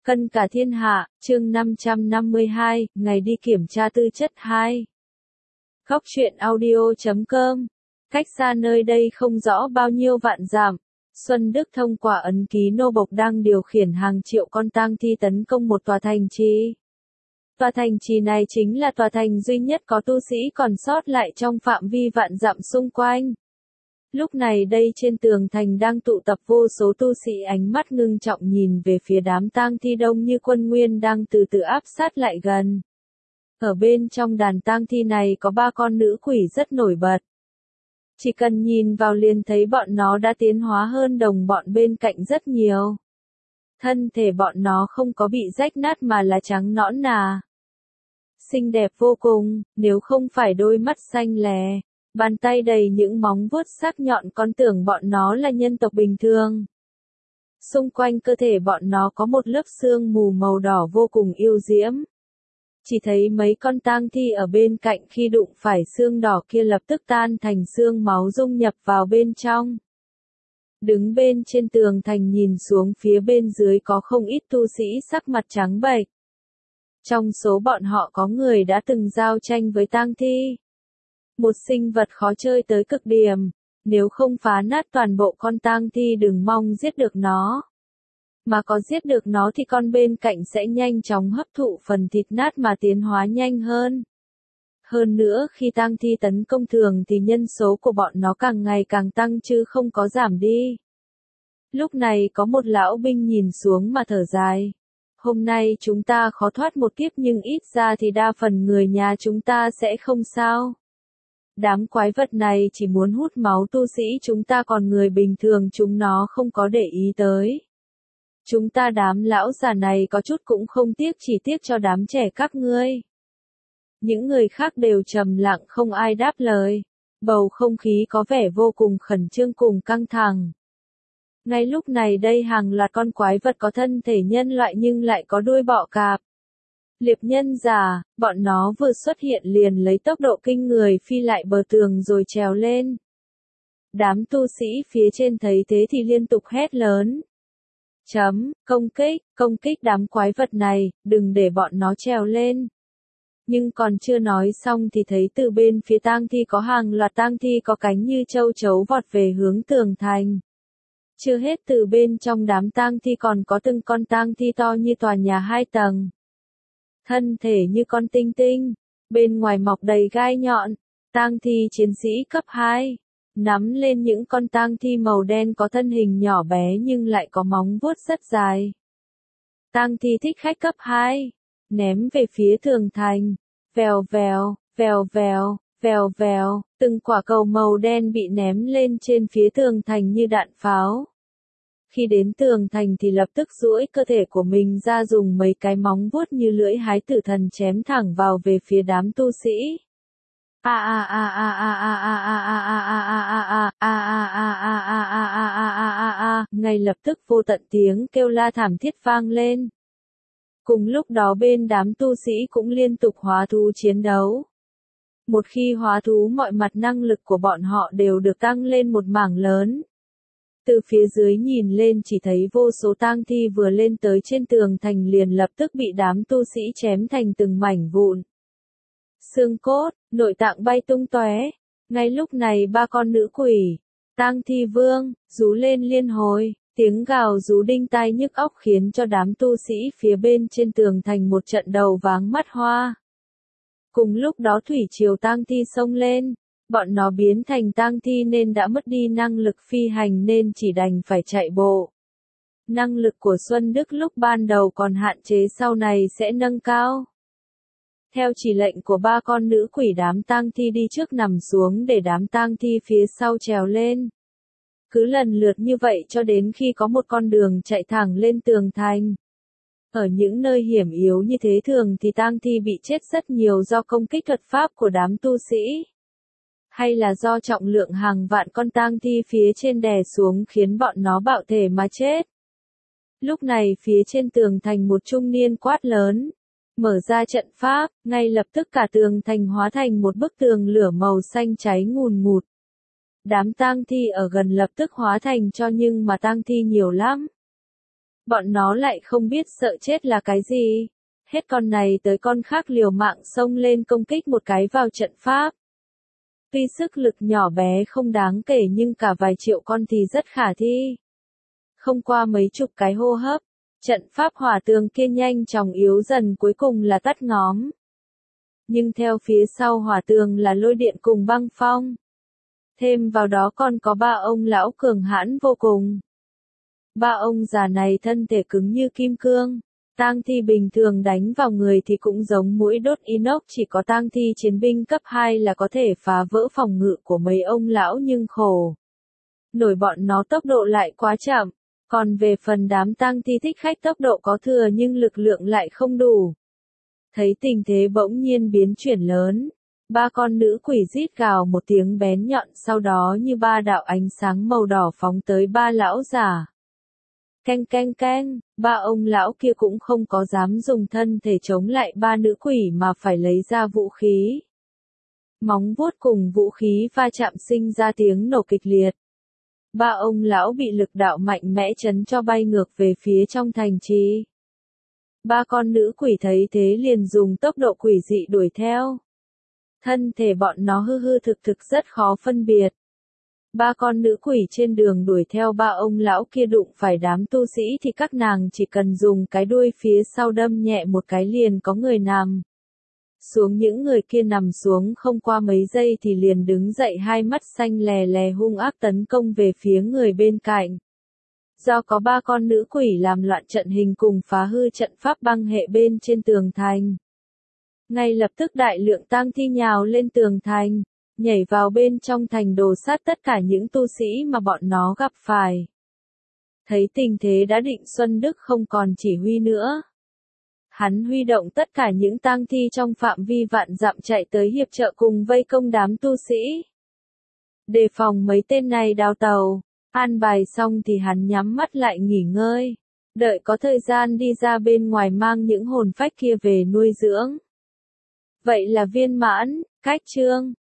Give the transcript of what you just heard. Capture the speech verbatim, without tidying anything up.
Cân cả thiên hạ, chương năm trăm năm mươi hai, ngày đi kiểm tra tư chất hai. Góc truyện audio chấm com. Cách xa nơi đây không rõ bao nhiêu vạn dặm, Xuân Đức thông qua ấn ký nô bộc đang điều khiển hàng triệu con tang thi tấn công một tòa thành trì. Tòa thành trì này chính là tòa thành duy nhất có tu sĩ còn sót lại trong phạm vi vạn dặm xung quanh. Lúc này đây trên tường thành đang tụ tập vô số tu sĩ, ánh mắt ngưng trọng nhìn về phía đám tang thi đông như quân nguyên đang từ từ áp sát lại gần. Ở bên trong đàn tang thi này có ba con nữ quỷ rất nổi bật. Chỉ cần nhìn vào liền thấy bọn nó đã tiến hóa hơn đồng bọn bên cạnh rất nhiều. Thân thể bọn nó không có bị rách nát mà là trắng nõn nà. Xinh đẹp vô cùng, nếu không phải đôi mắt xanh lè, bàn tay đầy những móng vuốt sắc nhọn còn tưởng bọn nó là nhân tộc bình thường. Xung quanh cơ thể bọn nó có một lớp sương mù màu đỏ vô cùng yêu diễm. Chỉ thấy mấy con tang thi ở bên cạnh khi đụng phải xương đỏ kia lập tức tan thành xương máu dung nhập vào bên trong. Đứng bên trên tường thành nhìn xuống phía bên dưới có không ít tu sĩ sắc mặt trắng bệch. Trong số bọn họ có người đã từng giao tranh với tang thi. Một sinh vật khó chơi tới cực điểm, nếu không phá nát toàn bộ con tang thi đừng mong giết được nó. Mà có giết được nó thì con bên cạnh sẽ nhanh chóng hấp thụ phần thịt nát mà tiến hóa nhanh hơn. Hơn nữa khi tang thi tấn công thường thì nhân số của bọn nó càng ngày càng tăng chứ không có giảm đi. Lúc này có một lão binh nhìn xuống mà thở dài. Hôm nay chúng ta khó thoát một kiếp nhưng ít ra thì đa phần người nhà chúng ta sẽ không sao. Đám quái vật này chỉ muốn hút máu tu sĩ chúng ta còn người bình thường chúng nó không có để ý tới. Chúng ta đám lão già này có chút cũng không tiếc chỉ tiếc cho đám trẻ các ngươi. Những người khác đều trầm lặng không ai đáp lời. Bầu không khí có vẻ vô cùng khẩn trương cùng căng thẳng. Ngay lúc này đây hàng loạt con quái vật có thân thể nhân loại nhưng lại có đuôi bọ cạp. Liệp nhân giả, bọn nó vừa xuất hiện liền lấy tốc độ kinh người phi lại bờ tường rồi trèo lên. Đám tu sĩ phía trên thấy thế thì liên tục hét lớn. Chấm, công kích, công kích đám quái vật này, đừng để bọn nó trèo lên. Nhưng còn chưa nói xong thì thấy từ bên phía tang thi có hàng loạt tang thi có cánh như châu chấu vọt về hướng tường thành. Chưa hết từ bên trong đám tang thi còn có từng con tang thi to như tòa nhà hai tầng. Thân thể như con tinh tinh, bên ngoài mọc đầy gai nhọn, tang thi chiến sĩ cấp hai, nắm lên những con tang thi màu đen có thân hình nhỏ bé nhưng lại có móng vuốt rất dài. Tang thi thích khách cấp hai, ném về phía tường thành, vèo vèo, vèo vèo, vèo vèo, từng quả cầu màu đen bị ném lên trên phía tường thành như đạn pháo. Khi đến tường thành thì lập tức duỗi cơ thể của mình ra dùng mấy cái móng vuốt như lưỡi hái tử thần chém thẳng vào về phía đám tu sĩ. A a a a a a a a a a a a a a a a a a a a, ngay lập tức vô tận tiếng kêu la thảm thiết vang lên. Cùng lúc đó bên đám tu sĩ cũng liên tục hóa thú chiến đấu. Một khi hóa thú mọi mặt năng lực của bọn họ đều được tăng lên một mảng lớn. Từ phía dưới nhìn lên chỉ thấy vô số tang thi vừa lên tới trên tường thành liền lập tức bị đám tu sĩ chém thành từng mảnh vụn. Xương cốt, nội tạng bay tung tóe. Ngay lúc này ba con nữ quỷ, tang thi vương, rú lên liên hồi, tiếng gào rú đinh tai nhức óc khiến cho đám tu sĩ phía bên trên tường thành một trận đầu váng mắt hoa. Cùng lúc đó thủy triều tang thi xông lên. Bọn nó biến thành tang thi nên đã mất đi năng lực phi hành nên chỉ đành phải chạy bộ. Năng lực của Xuân Đức lúc ban đầu còn hạn chế sau này sẽ nâng cao. Theo chỉ lệnh của ba con nữ quỷ đám tang thi đi trước nằm xuống để đám tang thi phía sau trèo lên. Cứ lần lượt như vậy cho đến khi có một con đường chạy thẳng lên tường thành. Ở những nơi hiểm yếu như thế thường thì tang thi bị chết rất nhiều do công kích thuật pháp của đám tu sĩ. Hay là do trọng lượng hàng vạn con tang thi phía trên đè xuống khiến bọn nó bạo thể mà chết. Lúc này phía trên tường thành một trung niên quát lớn. Mở ra trận pháp, ngay lập tức cả tường thành hóa thành một bức tường lửa màu xanh cháy ngùn ngụt. Đám tang thi ở gần lập tức hóa thành tro nhưng mà tang thi nhiều lắm. Bọn nó lại không biết sợ chết là cái gì. Hết con này tới con khác liều mạng xông lên công kích một cái vào trận pháp. Tuy sức lực nhỏ bé không đáng kể nhưng cả vài triệu con thì rất khả thi. Không qua mấy chục cái hô hấp, trận pháp hỏa tường kia nhanh chóng yếu dần cuối cùng là tắt ngóm. Nhưng theo phía sau hỏa tường là lôi điện cùng băng phong. Thêm vào đó còn có ba ông lão cường hãn vô cùng. Ba ông già này thân thể cứng như kim cương. Tang thi bình thường đánh vào người thì cũng giống mũi đốt inox, chỉ có tang thi chiến binh cấp hai là có thể phá vỡ phòng ngự của mấy ông lão nhưng khổ. Nổi bọn nó tốc độ lại quá chậm, còn về phần đám tang thi thích khách tốc độ có thừa nhưng lực lượng lại không đủ. Thấy tình thế bỗng nhiên biến chuyển lớn, ba con nữ quỷ rít gào một tiếng bén nhọn, sau đó như ba đạo ánh sáng màu đỏ phóng tới ba lão già. Canh canh canh, ba ông lão kia cũng không có dám dùng thân thể chống lại ba nữ quỷ mà phải lấy ra vũ khí. Móng vuốt cùng vũ khí va chạm sinh ra tiếng nổ kịch liệt. Ba ông lão bị lực đạo mạnh mẽ chấn cho bay ngược về phía trong thành trì. Ba con nữ quỷ thấy thế liền dùng tốc độ quỷ dị đuổi theo. Thân thể bọn nó hư hư thực thực rất khó phân biệt. Ba con nữ quỷ trên đường đuổi theo ba ông lão kia đụng phải đám tu sĩ thì các nàng chỉ cần dùng cái đuôi phía sau đâm nhẹ một cái liền có người nằm xuống. Những người kia nằm xuống không qua mấy giây thì liền đứng dậy, hai mắt xanh lè lè hung ác tấn công về phía người bên cạnh. Do có ba con nữ quỷ làm loạn trận hình cùng phá hư trận pháp băng hệ bên trên tường thành. Ngay lập tức đại lượng tang thi nhào lên tường thành, nhảy vào bên trong thành đồ sát tất cả những tu sĩ mà bọn nó gặp phải. Thấy tình thế đã định, Xuân Đức không còn chỉ huy nữa. Hắn huy động tất cả những tang thi trong phạm vi vạn dặm chạy tới hiệp trợ cùng vây công đám tu sĩ. Đề phòng mấy tên này đào tàu, an bài xong thì hắn nhắm mắt lại nghỉ ngơi. Đợi có thời gian đi ra bên ngoài mang những hồn phách kia về nuôi dưỡng. Vậy là viên mãn, cách chương.